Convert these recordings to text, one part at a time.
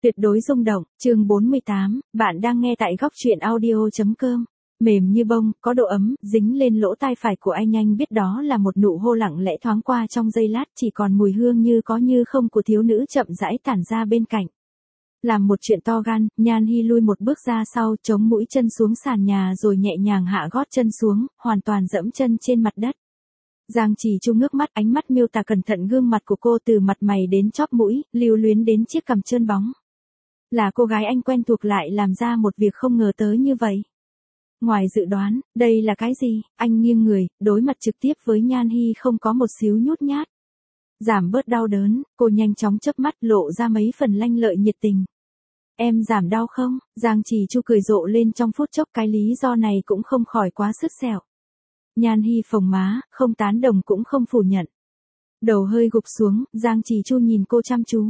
Tuyệt đối rung động, chương 48, bạn đang nghe tại góc truyện audio.com. Mềm như bông, có độ ấm, dính lên lỗ tai phải của anh biết đó là một nụ hôn lặng lẽ thoáng qua trong giây lát, chỉ còn mùi hương như có như không của thiếu nữ chậm rãi tản ra bên cạnh. Làm một chuyện to gan, Nhan Hi lui một bước ra sau, chống mũi chân xuống sàn nhà rồi nhẹ nhàng hạ gót chân xuống, hoàn toàn dẫm chân trên mặt đất. Giang Trì Chu ngước mắt, ánh mắt miêu tả cẩn thận gương mặt của cô từ mặt mày đến chóp mũi, lưu luyến đến chiếc cằm trơn bóng. Là cô gái anh quen thuộc lại làm ra một việc không ngờ tới như vậy. Ngoài dự đoán, đây là cái gì? Anh nghiêng người, đối mặt trực tiếp với Nhan Hi không có một xíu nhút nhát. Giảm bớt đau đớn, cô nhanh chóng chớp mắt lộ ra mấy phần lanh lợi nhiệt tình. Em giảm đau không? Giang Trì Chu cười rộ lên trong phút chốc, cái lý do này cũng không khỏi quá sứt sẹo. Nhan Hi phồng má, không tán đồng cũng không phủ nhận. Đầu hơi gục xuống, Giang Trì Chu nhìn cô chăm chú.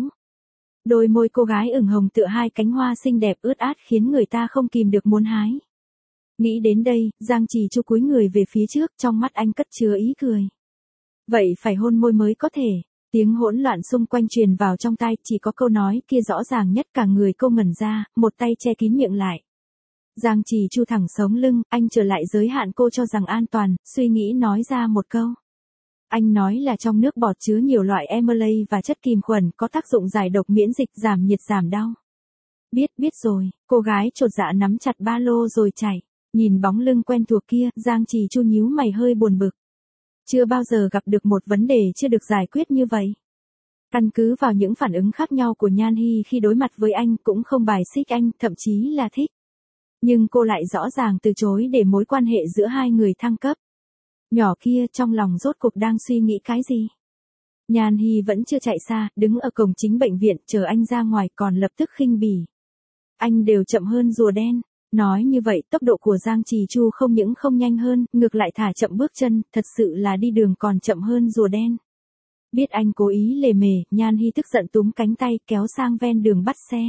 Đôi môi cô gái ửng hồng tựa hai cánh hoa xinh đẹp ướt át khiến người ta không kìm được muốn hái. Nghĩ đến đây, Giang Trì Chu cúi người về phía trước, trong mắt anh cất chứa ý cười. Vậy phải hôn môi mới có thể. Tiếng hỗn loạn xung quanh truyền vào trong tai, chỉ có câu nói kia rõ ràng nhất, cả người cô ngẩn ra, một tay che kín miệng lại. Giang Trì Chu thẳng sống lưng, anh trở lại giới hạn cô cho rằng an toàn, suy nghĩ nói ra một câu. Anh nói là trong nước bọt chứa nhiều loại emulay và chất kìm khuẩn có tác dụng giải độc miễn dịch, giảm nhiệt giảm đau. Biết rồi, cô gái chột dạ nắm chặt ba lô rồi chạy. Nhìn bóng lưng quen thuộc kia, Giang Trì Chu nhíu mày hơi buồn bực. Chưa bao giờ gặp được một vấn đề chưa được giải quyết như vậy. Căn cứ vào những phản ứng khác nhau của Nhan Hi khi đối mặt với anh, cũng không bài xích anh, thậm chí là thích. Nhưng cô lại rõ ràng từ chối để mối quan hệ giữa hai người thăng cấp. Nhỏ kia trong lòng rốt cuộc đang suy nghĩ cái gì? Nhan Hi vẫn chưa chạy xa, đứng ở cổng chính bệnh viện chờ anh ra ngoài, còn lập tức khinh bỉ. Anh đều chậm hơn rùa đen. Nói như vậy, tốc độ của Giang Trì Chu không những không nhanh hơn, ngược lại thả chậm bước chân, thật sự là đi đường còn chậm hơn rùa đen. Biết anh cố ý lề mề, Nhan Hi tức giận túm cánh tay kéo sang ven đường bắt xe.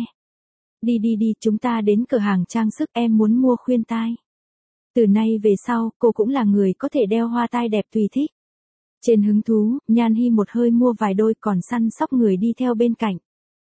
Đi, chúng ta đến cửa hàng trang sức, em muốn mua khuyên tai. Từ nay về sau, cô cũng là người có thể đeo hoa tai đẹp tùy thích. Trên hứng thú, Nhan Hi một hơi mua vài đôi, còn săn sóc người đi theo bên cạnh.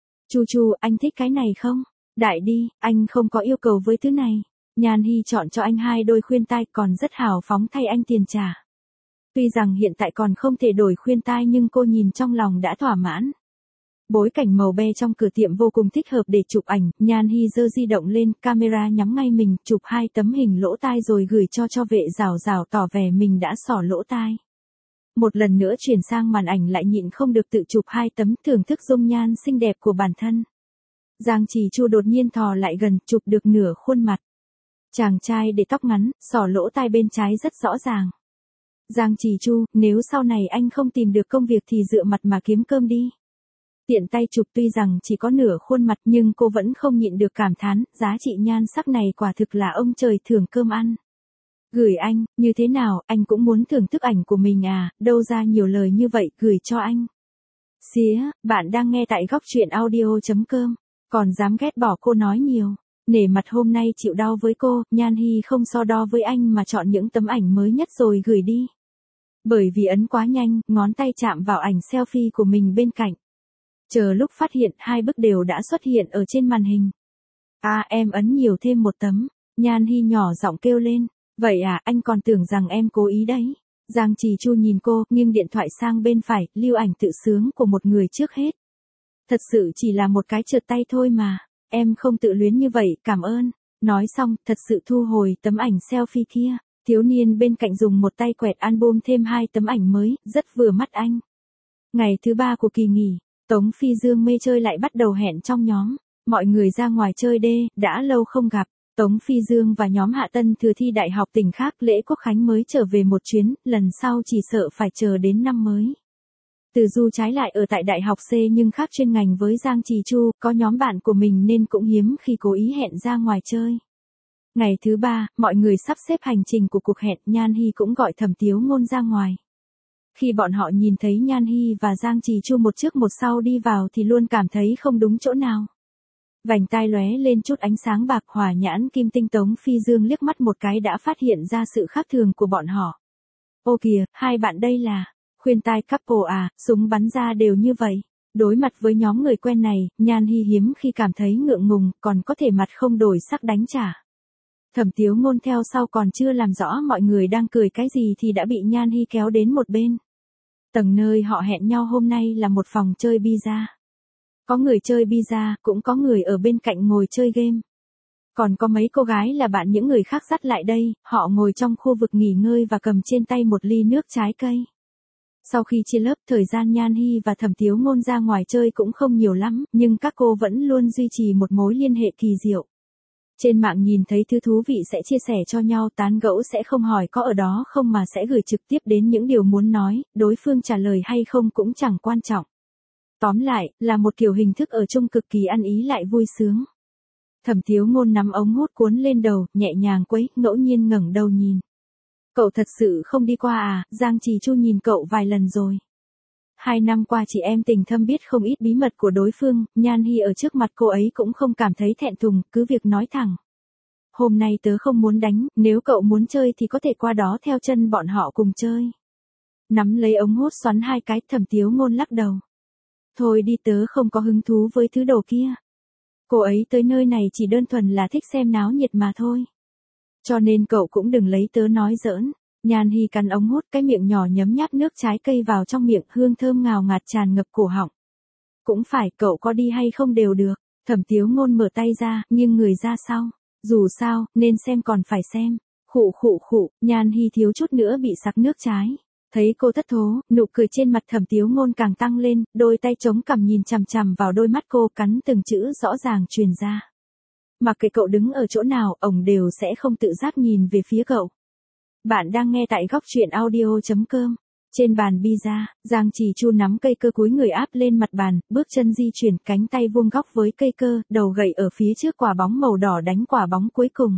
Chu, anh thích cái này không? Đại đi, anh không có yêu cầu với thứ này. Nhan Hi chọn cho anh 2 đôi khuyên tai, còn rất hào phóng thay anh tiền trả. Tuy rằng hiện tại còn không thể đổi khuyên tai nhưng cô nhìn trong lòng đã thỏa mãn. Bối cảnh màu be trong cửa tiệm vô cùng thích hợp để chụp ảnh, Nhan Hi giơ di động lên, camera nhắm ngay mình, chụp 2 tấm hình lỗ tai rồi gửi cho vệ rào tỏ vẻ mình đã xỏ lỗ tai. Một lần nữa chuyển sang màn ảnh lại nhịn không được tự chụp 2 tấm, thưởng thức dung nhan xinh đẹp của bản thân. Giang Trì Chu đột nhiên thò lại gần, chụp được nửa khuôn mặt. Chàng trai để tóc ngắn, xỏ lỗ tai bên trái rất rõ ràng. Giang Trì Chu, nếu sau này anh không tìm được công việc thì dựa mặt mà kiếm cơm đi. Tiện tay chụp, tuy rằng chỉ có nửa khuôn mặt nhưng cô vẫn không nhịn được cảm thán, giá trị nhan sắc này quả thực là ông trời thưởng cơm ăn. Gửi anh, như thế nào, anh cũng muốn thưởng thức ảnh của mình à, đâu ra nhiều lời như vậy, gửi cho anh. Xía, bạn đang nghe tại góc truyện audio.com. Còn dám ghét bỏ cô nói nhiều. Nể mặt hôm nay chịu đau với cô, Nhan Hi không so đo với anh mà chọn những tấm ảnh mới nhất rồi gửi đi. Bởi vì ấn quá nhanh, ngón tay chạm vào ảnh selfie của mình bên cạnh. Chờ lúc phát hiện, 2 bức đều đã xuất hiện ở trên màn hình. À, em ấn nhiều thêm một tấm. Nhan Hi nhỏ giọng kêu lên. Vậy à, anh còn tưởng rằng em cố ý đấy. Giang Trì Chu nhìn cô, nghiêng điện thoại sang bên phải, lưu ảnh tự sướng của một người trước hết. Thật sự chỉ là một cái trượt tay thôi mà. Em không tự luyến như vậy, cảm ơn. Nói xong, thật sự thu hồi tấm ảnh selfie kia. Thiếu niên bên cạnh dùng một tay quẹt album thêm 2 tấm ảnh mới, rất vừa mắt anh. Ngày thứ 3 của kỳ nghỉ, Tống Phi Dương mê chơi lại bắt đầu hẹn trong nhóm. Mọi người ra ngoài chơi đã lâu không gặp. Tống Phi Dương và nhóm Hạ Tân Thừa thi đại học tỉnh khác lễ Quốc khánh mới trở về một chuyến, lần sau chỉ sợ phải chờ đến năm mới. Từ Du trái lại ở tại đại học C nhưng khác chuyên ngành với Giang Trì Chu, có nhóm bạn của mình nên cũng hiếm khi cố ý hẹn ra ngoài chơi. Ngày thứ 3, mọi người sắp xếp hành trình của cuộc hẹn, Nhan Hi cũng gọi Thẩm Tiếu Ngôn ra ngoài. Khi bọn họ nhìn thấy Nhan Hi và Giang Trì Chu một trước một sau đi vào thì luôn cảm thấy không đúng chỗ nào. Vành tai lóe lên chút ánh sáng bạc, hỏa nhãn kim tinh. Tống Phi Dương liếc mắt một cái đã phát hiện ra sự khác thường của bọn họ. Ô kìa, 2 bạn đây là khuyên tai couple à, súng bắn ra đều như vậy. Đối mặt với nhóm người quen này, Nhan Hi hiếm khi cảm thấy ngượng ngùng, còn có thể mặt không đổi sắc đánh trả. Thẩm Tiếu Ngôn theo sau còn chưa làm rõ mọi người đang cười cái gì thì đã bị Nhan Hi kéo đến một bên. Tầng nơi họ hẹn nhau hôm nay là một phòng chơi bida. Có người chơi bida, cũng có người ở bên cạnh ngồi chơi game. Còn có mấy cô gái là bạn những người khác dắt lại đây, họ ngồi trong khu vực nghỉ ngơi và cầm trên tay một ly nước trái cây. Sau khi chia lớp, thời gian Nhan Hi và Thẩm Tiếu Ngôn ra ngoài chơi cũng không nhiều lắm, nhưng các cô vẫn luôn duy trì một mối liên hệ kỳ diệu. Trên mạng nhìn thấy thứ thú vị sẽ chia sẻ cho nhau, tán gẫu sẽ không hỏi có ở đó không mà sẽ gửi trực tiếp đến những điều muốn nói, đối phương trả lời hay không cũng chẳng quan trọng. Tóm lại, là một kiểu hình thức ở chung cực kỳ ăn ý lại vui sướng. Thẩm Tiếu Ngôn nắm ống hút cuốn lên đầu, nhẹ nhàng quấy, ngẫu nhiên ngẩng đầu nhìn. Cậu thật sự không đi qua à? Giang Trì Chu nhìn cậu vài lần rồi. 2 năm qua chị em tình thâm biết không ít bí mật của đối phương, Nhan Hi ở trước mặt cô ấy cũng không cảm thấy thẹn thùng, cứ việc nói thẳng. Hôm nay tớ không muốn đánh, nếu cậu muốn chơi thì có thể qua đó theo chân bọn họ cùng chơi. Nắm lấy ống hút xoắn 2 cái, Thẩm Tiếu Ngôn lắc đầu. Thôi đi, tớ không có hứng thú với thứ đồ kia. Cô ấy tới nơi này chỉ đơn thuần là thích xem náo nhiệt mà thôi. Cho nên cậu cũng đừng lấy tớ nói giỡn. Nhan Hi cắn ống hút, cái miệng nhỏ nhấm nháp nước trái cây vào trong miệng, hương thơm ngào ngạt tràn ngập cổ họng. Cũng phải, cậu có đi hay không đều được. Thẩm Tiếu Ngôn mở tay ra, nghiêng người ra sau. Dù sao, nên xem còn phải xem. Khụ khụ khụ, Nhan Hi thiếu chút nữa bị sặc nước trái. Thấy cô thất thố, nụ cười trên mặt Thẩm Tiếu Ngôn càng tăng lên, đôi tay chống cằm nhìn chằm chằm vào đôi mắt cô, cắn từng chữ rõ ràng truyền ra. Mặc kệ cậu đứng ở chỗ nào, ổng đều sẽ không tự giác nhìn về phía cậu. Bạn đang nghe tại góc truyện audio.com. Trên bàn pizza, Giang Trì Chu nắm cây cơ cúi người áp lên mặt bàn, bước chân di chuyển, cánh tay vuông góc với cây cơ, đầu gậy ở phía trước quả bóng màu đỏ đánh quả bóng cuối cùng.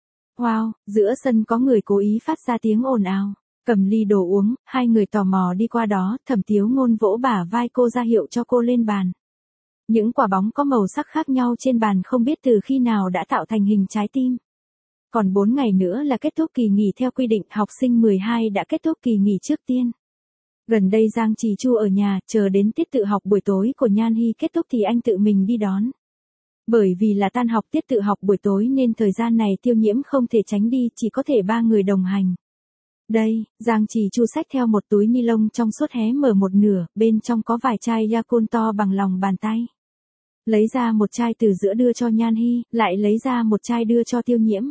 Wow, giữa sân có người cố ý phát ra tiếng ồn ào. Cầm ly đồ uống, 2 người tò mò đi qua đó, Thẩm Tiếu Ngôn vỗ bả vai cô ra hiệu cho cô lên bàn. Những quả bóng có màu sắc khác nhau trên bàn không biết từ khi nào đã tạo thành hình trái tim. Còn 4 ngày nữa là kết thúc kỳ nghỉ theo quy định, học sinh 12 đã kết thúc kỳ nghỉ trước tiên. Gần đây Giang Trì Chu ở nhà, chờ đến tiết tự học buổi tối của Nhan Hi kết thúc thì anh tự mình đi đón. Bởi vì là tan học tiết tự học buổi tối nên thời gian này Tiêu Nhiễm không thể tránh đi, chỉ có thể 3 người đồng hành. Đây, Giang Trì Chu xách theo một túi ni lông trong suốt hé mở một nửa, bên trong có vài chai Yakult to bằng lòng bàn tay. Lấy ra một chai từ giữa đưa cho Nhan Hi, lại lấy ra một chai đưa cho Tiêu Nhiễm.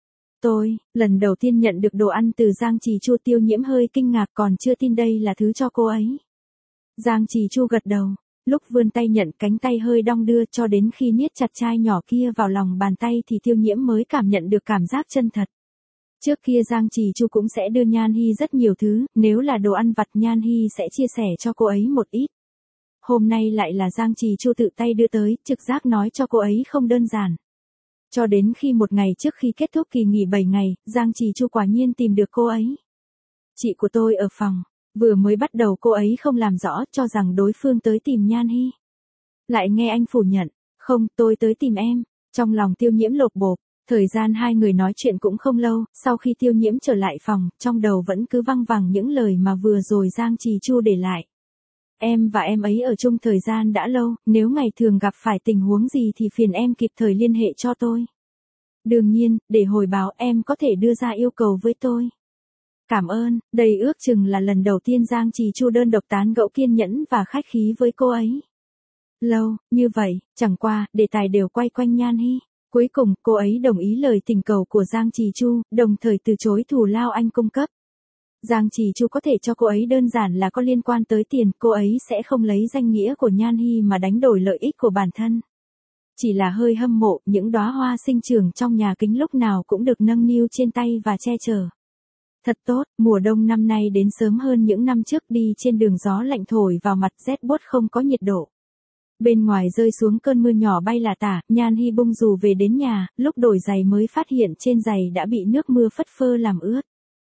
Tôi, lần đầu tiên nhận được đồ ăn từ Giang Trì Chu, Tiêu Nhiễm hơi kinh ngạc, còn chưa tin đây là thứ cho cô ấy. Giang Trì Chu gật đầu, lúc vươn tay nhận, cánh tay hơi đong đưa, cho đến khi niết chặt chai nhỏ kia vào lòng bàn tay thì Tiêu Nhiễm mới cảm nhận được cảm giác chân thật. Trước kia Giang Trì Chu cũng sẽ đưa Nhan Hi rất nhiều thứ, nếu là đồ ăn vặt Nhan Hi sẽ chia sẻ cho cô ấy một ít. Hôm nay lại là Giang Trì Chu tự tay đưa tới, trực giác nói cho cô ấy không đơn giản. Cho đến khi một ngày trước khi kết thúc kỳ nghỉ 7 ngày, Giang Trì Chu quả nhiên tìm được cô ấy. Chị của tôi ở phòng, vừa mới bắt đầu cô ấy không làm rõ, cho rằng đối phương tới tìm Nhan Hi. Lại nghe anh phủ nhận, không, tôi tới tìm em. Trong lòng Tiêu Nhiễm lột bột, thời gian 2 người nói chuyện cũng không lâu, sau khi Tiêu Nhiễm trở lại phòng, trong đầu vẫn cứ văng vẳng những lời mà vừa rồi Giang Trì Chu để lại. Em và em ấy ở chung thời gian đã lâu, nếu ngày thường gặp phải tình huống gì thì phiền em kịp thời liên hệ cho tôi. Đương nhiên, để hồi báo em có thể đưa ra yêu cầu với tôi. Cảm ơn, đây ước chừng là lần đầu tiên Giang Trì Chu đơn độc tán gẫu kiên nhẫn và khách khí với cô ấy. Lâu, như vậy, chẳng qua, đề tài đều quay quanh Nhan Hi. Cuối cùng, cô ấy đồng ý lời tình cầu của Giang Trì Chu, đồng thời từ chối thù lao anh cung cấp. Giang Trì Chu có thể cho cô ấy đơn giản là có liên quan tới tiền, cô ấy sẽ không lấy danh nghĩa của Nhan Hi mà đánh đổi lợi ích của bản thân. Chỉ là hơi hâm mộ, những đóa hoa sinh trưởng trong nhà kính lúc nào cũng được nâng niu trên tay và che chở. Thật tốt, mùa đông năm nay đến sớm hơn những năm trước, đi trên đường gió lạnh thổi vào mặt, rét buốt không có nhiệt độ. Bên ngoài rơi xuống cơn mưa nhỏ bay là tả, Nhan Hi bung dù về đến nhà, lúc đổi giày mới phát hiện trên giày đã bị nước mưa phất phơ làm ướt.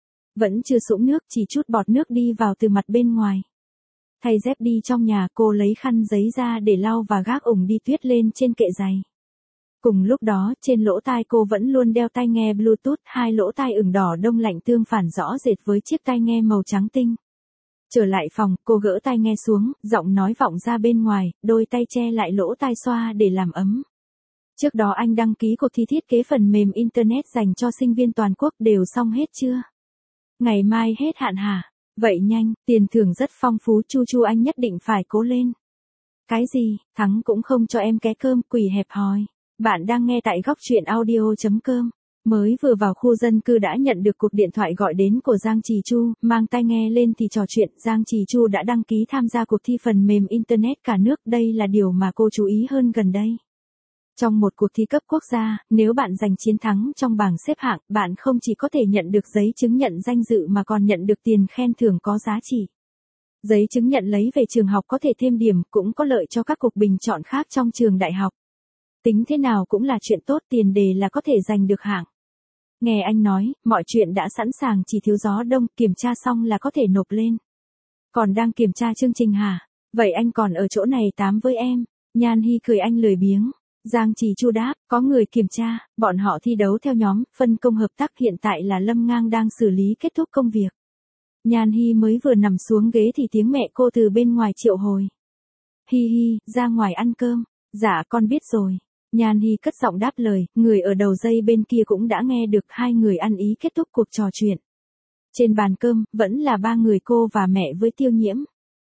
Vẫn chưa sũng nước, chỉ chút bọt nước đi vào từ mặt bên ngoài. Thay dép đi trong nhà, cô lấy khăn giấy ra để lau và gác ủng đi tuyết lên trên kệ giày. Cùng lúc đó, trên lỗ tai cô vẫn luôn đeo tai nghe Bluetooth, 2 lỗ tai ửng đỏ đông lạnh tương phản rõ rệt với chiếc tai nghe màu trắng tinh. Trở lại phòng, cô gỡ tai nghe xuống, giọng nói vọng ra bên ngoài, đôi tay che lại lỗ tai xoa để làm ấm. Trước đó anh đăng ký cuộc thi thiết kế phần mềm Internet dành cho sinh viên toàn quốc đều xong hết chưa? Ngày mai hết hạn hả? Vậy nhanh, tiền thưởng rất phong phú, chu chu anh nhất định phải cố lên. Cái gì, thắng cũng không cho em ké cơm, quỷ hẹp hòi. Bạn đang nghe tại góc truyện audio.com. Mới vừa vào khu dân cư đã nhận được cuộc điện thoại gọi đến của Giang Trì Chu, mang tai nghe lên thì trò chuyện, Giang Trì Chu đã đăng ký tham gia cuộc thi phần mềm Internet cả nước, đây là điều mà cô chú ý hơn gần đây. Trong một cuộc thi cấp quốc gia, nếu bạn giành chiến thắng trong bảng xếp hạng, bạn không chỉ có thể nhận được giấy chứng nhận danh dự mà còn nhận được tiền khen thưởng có giá trị. Giấy chứng nhận lấy về trường học có thể thêm điểm, cũng có lợi cho các cuộc bình chọn khác trong trường đại học. Tính thế nào cũng là chuyện tốt, tiền đề là có thể giành được hạng. Nghe anh nói, mọi chuyện đã sẵn sàng, chỉ thiếu gió đông, kiểm tra xong là có thể nộp lên. Còn đang kiểm tra chương trình hả? Vậy anh còn ở chỗ này tám với em. Nhan Hi cười anh lười biếng. Giang Trì Chu đáp, có người kiểm tra, bọn họ thi đấu theo nhóm, phân công hợp tác, hiện tại là Lâm Ngang đang xử lý kết thúc công việc. Nhan Hi mới vừa nằm xuống ghế thì tiếng mẹ cô từ bên ngoài triệu hồi. Hi hi, ra ngoài ăn cơm. Dạ con biết rồi. Nhan Hi cất giọng đáp lời, người ở đầu dây bên kia cũng đã nghe được, hai người ăn ý kết thúc cuộc trò chuyện. Trên bàn cơm, vẫn là ba người cô và mẹ với Tiêu Nhiễm.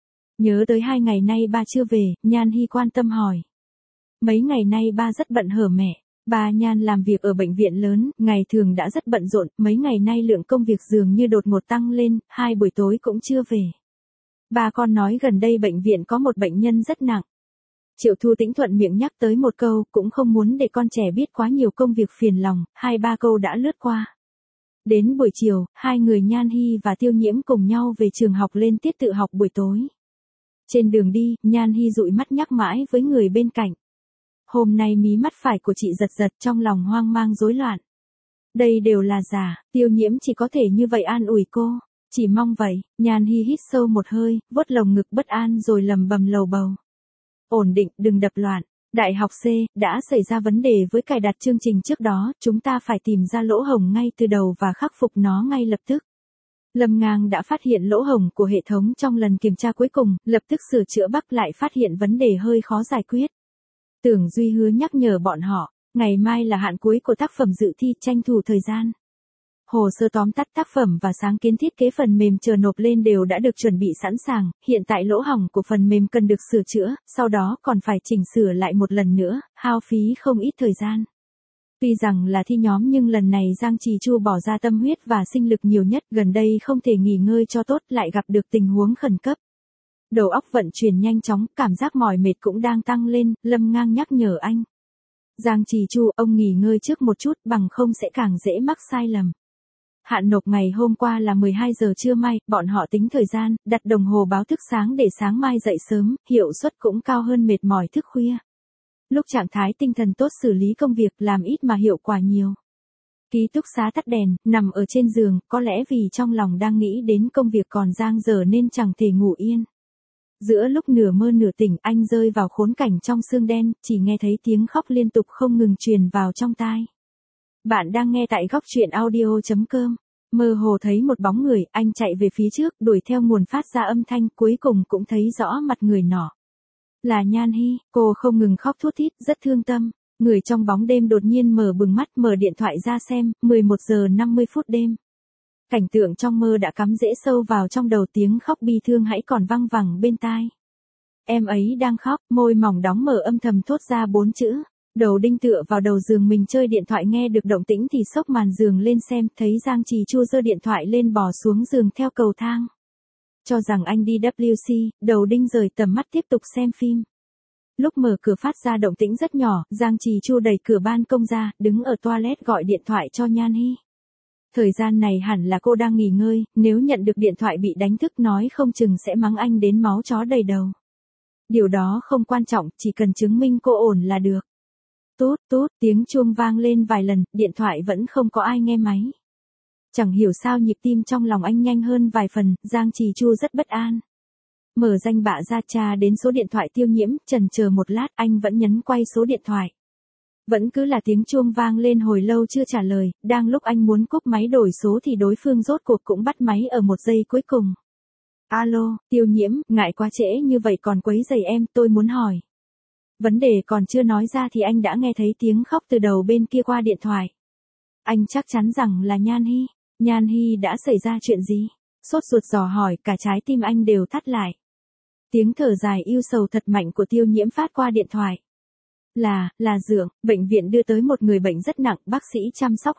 Nhớ tới 2 ngày nay ba chưa về, Nhan Hi quan tâm hỏi. Mấy ngày nay ba rất bận hở mẹ. Ba Nhan làm việc ở bệnh viện lớn, ngày thường đã rất bận rộn, mấy ngày nay lượng công việc dường như đột ngột tăng lên, 2 buổi tối cũng chưa về. Ba con nói gần đây bệnh viện có một bệnh nhân rất nặng. Triệu Thu Tĩnh thuận miệng nhắc tới một câu, cũng không muốn để con trẻ biết quá nhiều công việc phiền lòng, 2-3 câu đã lướt qua. Đến buổi chiều, hai người Nhan Hi và Tiêu Nhiễm cùng nhau về trường học lên tiết tự học buổi tối. Trên đường đi, Nhan Hi dụi mắt nhắc mãi với người bên cạnh. Hôm nay mí mắt phải của chị giật giật, trong lòng hoang mang rối loạn. Đây đều là giả, Tiêu Nhiễm chỉ có thể như vậy an ủi cô. Chỉ mong vậy. Nhan Hi hít sâu một hơi, vuốt lồng ngực bất an rồi lầm bầm lầu bầu. Ổn định, đừng đập loạn. Đại học C, đã xảy ra vấn đề với cài đặt chương trình trước đó, chúng ta phải tìm ra lỗ hổng ngay từ đầu và khắc phục nó ngay lập tức. Lâm Ngang đã phát hiện lỗ hổng của hệ thống trong lần kiểm tra cuối cùng, lập tức sửa chữa, Bắc lại phát hiện vấn đề hơi khó giải quyết. Tưởng Duy hứa nhắc nhở bọn họ, ngày mai là hạn cuối của tác phẩm dự thi, tranh thủ thời gian. Hồ sơ tóm tắt tác phẩm và sáng kiến thiết kế phần mềm chờ nộp lên đều đã được chuẩn bị sẵn sàng, hiện tại lỗ hổng của phần mềm cần được sửa chữa, sau đó còn phải chỉnh sửa lại một lần nữa, hao phí không ít thời gian. Tuy rằng là thi nhóm nhưng lần này Giang Trì Chu bỏ ra tâm huyết và sinh lực nhiều nhất, gần đây không thể nghỉ ngơi cho tốt, lại gặp được tình huống khẩn cấp. Đầu óc vận chuyển nhanh chóng, cảm giác mỏi mệt cũng đang tăng lên, Lâm Ngang nhắc nhở anh. Giang Trì Chu, ông nghỉ ngơi trước một chút, bằng không sẽ càng dễ mắc sai lầm. Hạn nộp ngày hôm qua là 12 giờ trưa mai, bọn họ tính thời gian, đặt đồng hồ báo thức sáng để sáng mai dậy sớm, hiệu suất cũng cao hơn mệt mỏi thức khuya. Lúc trạng thái tinh thần tốt xử lý công việc, làm ít mà hiệu quả nhiều. Ký túc xá tắt đèn, nằm ở trên giường, có lẽ vì trong lòng đang nghĩ đến công việc còn dang dở nên chẳng thể ngủ yên. Giữa lúc nửa mơ nửa tỉnh, anh rơi vào khốn cảnh trong sương đen, chỉ nghe thấy tiếng khóc liên tục không ngừng truyền vào trong tai. Bạn đang nghe tại góc truyện audio.com. Mơ hồ thấy một bóng người, anh chạy về phía trước, đuổi theo nguồn phát ra âm thanh, cuối cùng cũng thấy rõ mặt người nọ. Là Nhan Hi, cô không ngừng khóc thút thít, rất thương tâm. Người trong bóng đêm đột nhiên mở bừng mắt, mở điện thoại ra xem, 11 giờ 50 phút đêm. Cảnh tượng trong mơ đã cắm rễ sâu vào trong đầu, tiếng khóc bi thương hãy còn văng vẳng bên tai. Em ấy đang khóc, môi mỏng đóng mở âm thầm thốt ra 4 chữ. Đầu đinh tựa vào đầu giường mình chơi điện thoại, nghe được động tĩnh thì xốc màn giường lên xem, thấy Giang Trì Chu giơ điện thoại lên bò xuống giường theo cầu thang. Cho rằng anh đi WC, đầu đinh rời tầm mắt tiếp tục xem phim. Lúc mở cửa phát ra động tĩnh rất nhỏ, Giang Trì Chu đẩy cửa ban công ra, đứng ở toilet gọi điện thoại cho Nhan Hi. Thời gian này hẳn là cô đang nghỉ ngơi, nếu nhận được điện thoại bị đánh thức nói không chừng sẽ mắng anh đến máu chó đầy đầu. Điều đó không quan trọng, chỉ cần chứng minh cô ổn là được. Tút tút, tiếng chuông vang lên vài lần, điện thoại vẫn không có ai nghe máy. Chẳng hiểu sao nhịp tim trong lòng anh nhanh hơn vài phần, Giang Trì Chu rất bất an. Mở danh bạ ra tra đến số điện thoại Tiêu Nhiễm, chần chờ một lát anh vẫn nhấn quay số điện thoại. Vẫn cứ là tiếng chuông vang lên hồi lâu chưa trả lời, đang lúc anh muốn cúp máy đổi số thì đối phương rốt cuộc cũng bắt máy ở một giây cuối cùng. Alo, Tiêu Nhiễm, ngại quá trễ như vậy còn quấy rầy em, tôi muốn hỏi. Vấn đề còn chưa nói ra thì anh đã nghe thấy tiếng khóc từ đầu bên kia qua điện thoại. Anh chắc chắn rằng là Nhan Hi. Nhan Hi đã xảy ra chuyện gì? Sốt ruột dò hỏi, cả trái tim anh đều thắt lại. Tiếng thở dài ưu sầu thật mạnh của Tiêu Nhiễm phát qua điện thoại. Là Dượng, bệnh viện đưa tới một người bệnh rất nặng, bác sĩ chăm sóc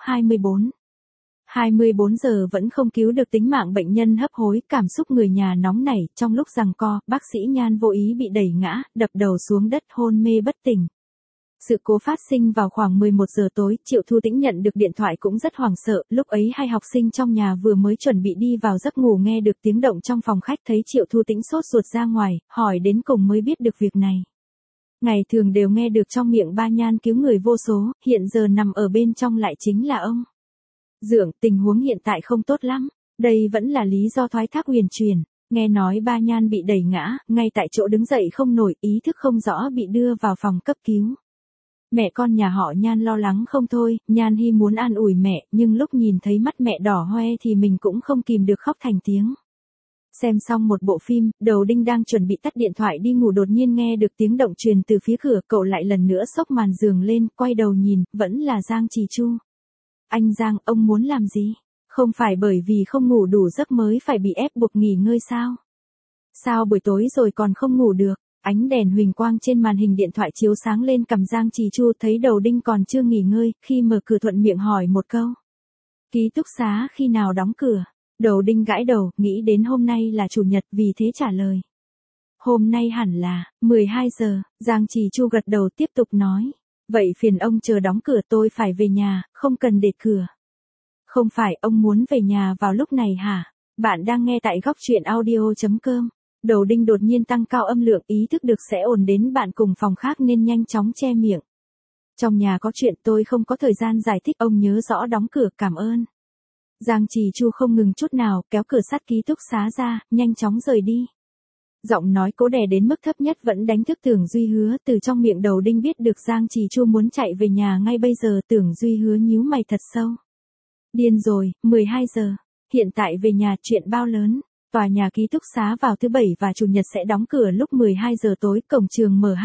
24 giờ vẫn không cứu được tính mạng bệnh nhân hấp hối, cảm xúc người nhà nóng nảy, trong lúc giằng co, bác sĩ Nhan vô ý bị đẩy ngã, đập đầu xuống đất hôn mê bất tỉnh. Sự cố phát sinh vào khoảng 11 giờ tối, Triệu Thu Tĩnh nhận được điện thoại cũng rất hoảng sợ, lúc ấy hai học sinh trong nhà vừa mới chuẩn bị đi vào giấc ngủ nghe được tiếng động trong phòng khách thấy Triệu Thu Tĩnh sốt ruột ra ngoài, hỏi đến cùng mới biết được việc này. Ngày thường đều nghe được trong miệng ba Nhan cứu người vô số, hiện giờ nằm ở bên trong lại chính là ông. Dượng, tình huống hiện tại không tốt lắm, đây vẫn là lý do thoái thác huyền truyền. Nghe nói ba Nhan bị đẩy ngã, ngay tại chỗ đứng dậy không nổi, ý thức không rõ bị đưa vào phòng cấp cứu. Mẹ con nhà họ Nhan lo lắng không thôi, Nhan Hi muốn an ủi mẹ, nhưng lúc nhìn thấy mắt mẹ đỏ hoe thì mình cũng không kìm được khóc thành tiếng. Xem xong một bộ phim, Đầu Đinh đang chuẩn bị tắt điện thoại đi ngủ đột nhiên nghe được tiếng động truyền từ phía cửa, cậu lại lần nữa xốc màn giường lên, quay đầu nhìn, vẫn là Giang Trì Chu. Anh Giang, ông muốn làm gì? Không phải bởi vì không ngủ đủ giấc mới phải bị ép buộc nghỉ ngơi sao? Sao buổi tối rồi còn không ngủ được? Ánh đèn huỳnh quang trên màn hình điện thoại chiếu sáng lên cằm Giang Trì Chu thấy Đầu Đinh còn chưa nghỉ ngơi, khi mở cửa thuận miệng hỏi một câu. Ký túc xá khi nào đóng cửa? Đầu Đinh gãi đầu, nghĩ đến hôm nay là chủ nhật vì thế trả lời. Hôm nay hẳn là 12 giờ, Giang Trì Chu gật đầu tiếp tục nói. Vậy phiền ông chờ đóng cửa, tôi phải về nhà, không cần để cửa. Không phải, ông muốn về nhà vào lúc này hả? Bạn đang nghe tại góc truyện audio.com. Đầu Đinh đột nhiên tăng cao âm lượng, ý thức được sẽ ồn đến bạn cùng phòng khác nên nhanh chóng che miệng. Trong nhà có chuyện, tôi không có thời gian giải thích, ông nhớ rõ đóng cửa, cảm ơn. Giang Trì Chu không ngừng chút nào, kéo cửa sắt ký túc xá ra, nhanh chóng rời đi. Giọng nói cố đè đến mức thấp nhất vẫn đánh thức Tưởng Duy Hứa, từ trong miệng Đầu Đinh biết được Giang Trì Chu muốn chạy về nhà ngay bây giờ. Tưởng Duy Hứa nhíu mày thật sâu. Điên rồi, 12 giờ, hiện tại về nhà chuyện bao lớn. Tòa nhà ký túc xá vào thứ Bảy và Chủ nhật sẽ đóng cửa lúc 12 giờ tối, cổng trường mở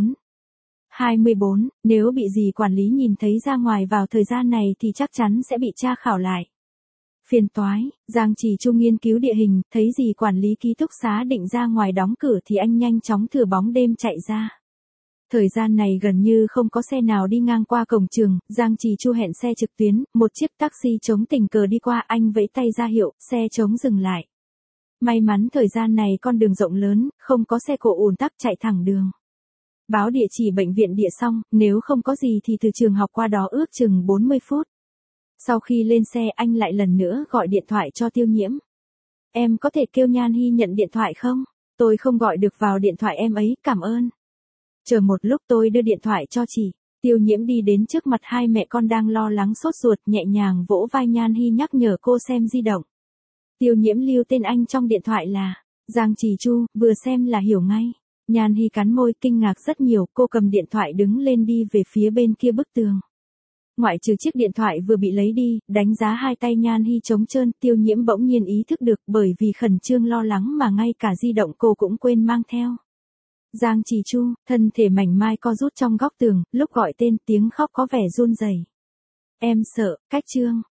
24, nếu bị dì quản lý nhìn thấy ra ngoài vào thời gian này thì chắc chắn sẽ bị tra khảo lại. Phiền toái, Giang Trì Chu nghiên cứu địa hình, thấy dì quản lý ký túc xá định ra ngoài đóng cửa thì anh nhanh chóng thừa bóng đêm chạy ra. Thời gian này gần như không có xe nào đi ngang qua cổng trường, Giang Trì Chu hẹn xe trực tuyến, một chiếc taxi chống tình cờ đi qua, anh vẫy tay ra hiệu, xe chống dừng lại. May mắn thời gian này con đường rộng lớn, không có xe cộ ùn tắc chạy thẳng đường. Báo địa chỉ bệnh viện địa xong, nếu không có gì thì từ trường học qua đó ước chừng 40 phút. Sau khi lên xe anh lại lần nữa gọi điện thoại cho Tiêu Nhiễm. Em có thể kêu Nhan Hi nhận điện thoại không? Tôi không gọi được vào điện thoại em ấy, cảm ơn. Chờ một lúc tôi đưa điện thoại cho chị. Tiêu Nhiễm đi đến trước mặt hai mẹ con đang lo lắng sốt ruột, nhẹ nhàng vỗ vai Nhan Hi nhắc nhở cô xem di động. Tiêu Nhiễm lưu tên anh trong điện thoại là Giang Trì Chu, vừa xem là hiểu ngay. Nhan Hi cắn môi kinh ngạc rất nhiều, cô cầm điện thoại đứng lên đi về phía bên kia bức tường. Ngoại trừ chiếc điện thoại vừa bị lấy đi, đánh giá hai tay Nhan Hi trống trơn, Tiêu Nhiễm bỗng nhiên ý thức được bởi vì khẩn trương lo lắng mà ngay cả di động cô cũng quên mang theo. Giang Trì Chu, thân thể mảnh mai co rút trong góc tường, lúc gọi tên tiếng khóc có vẻ run rẩy. Em sợ, cách Trương,